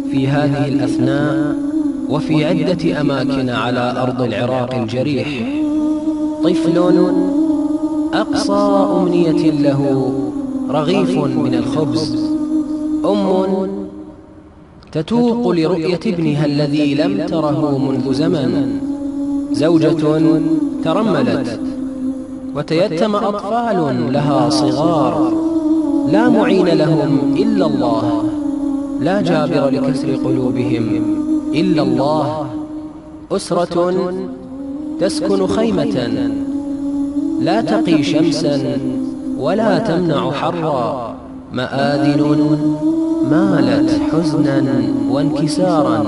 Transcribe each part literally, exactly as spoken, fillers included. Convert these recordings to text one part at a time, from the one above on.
في هذه الأثناء وفي عدة أماكن على أرض العراق الجريح طفل أقصى أمنية له رغيف من الخبز، أم تتوق لرؤية ابنها الذي لم تره منذ زمن، زوجة ترملت وتيتم أطفال لها صغار، لا معين لهم إلا الله، لا جابر لكسر قلوبهم إلا الله، أسرة تسكن خيمة لا تقي شمسا ولا تمنع حرا، مآذن مالت حزنا وانكسارا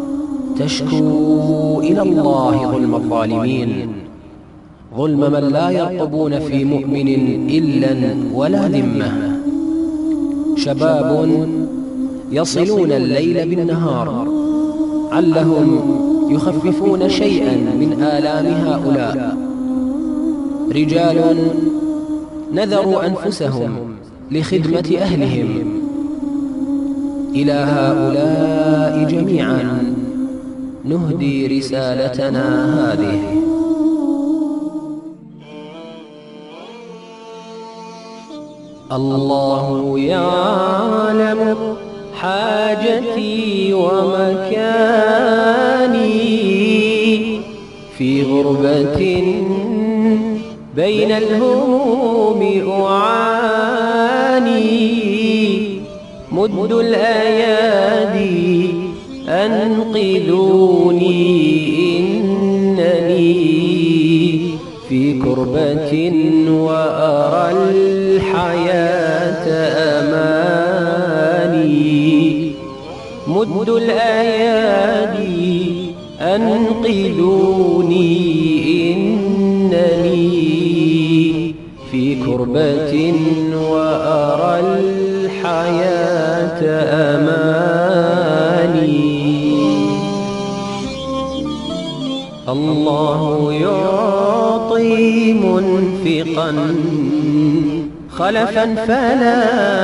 تشكو إلى الله ظلم الظالمين، ظلم من لا يرقبون في مؤمن إلا ولا ذمة، شباب يصلون الليل بالنهار علهم يخففون شيئا من آلام هؤلاء، رجال نذروا أنفسهم لخدمة أهلهم، إلى هؤلاء جميعا نهدي رسالتنا هذه. الله يعلم حاجتي ومكاني في غربة بين الهموم أعاني، مد الأيادي أنقذوني إنني في كربة وأرى الحياة أماني، مد الأيادي أنقذوني إنني في كربة وأرى الحياة أماني. الله يعطي منفقا خلفا فلا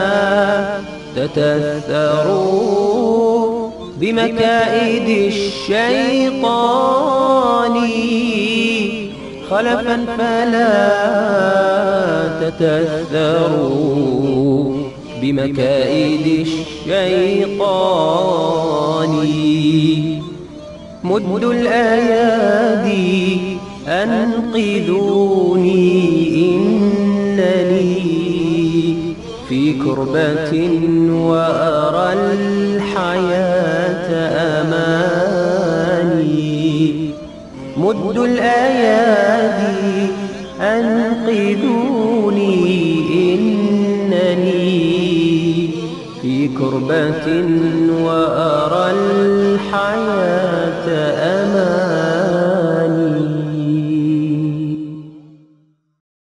تتأثروا بمكائد الشيطان، خلفا فلا تتأثروا بمكائد الشيطان، مد الأيادي أنقذوني إنني في كربة وأرى الحياة أماني، مد الأيادي أنقذوني إنني في كربة وأرى الحياة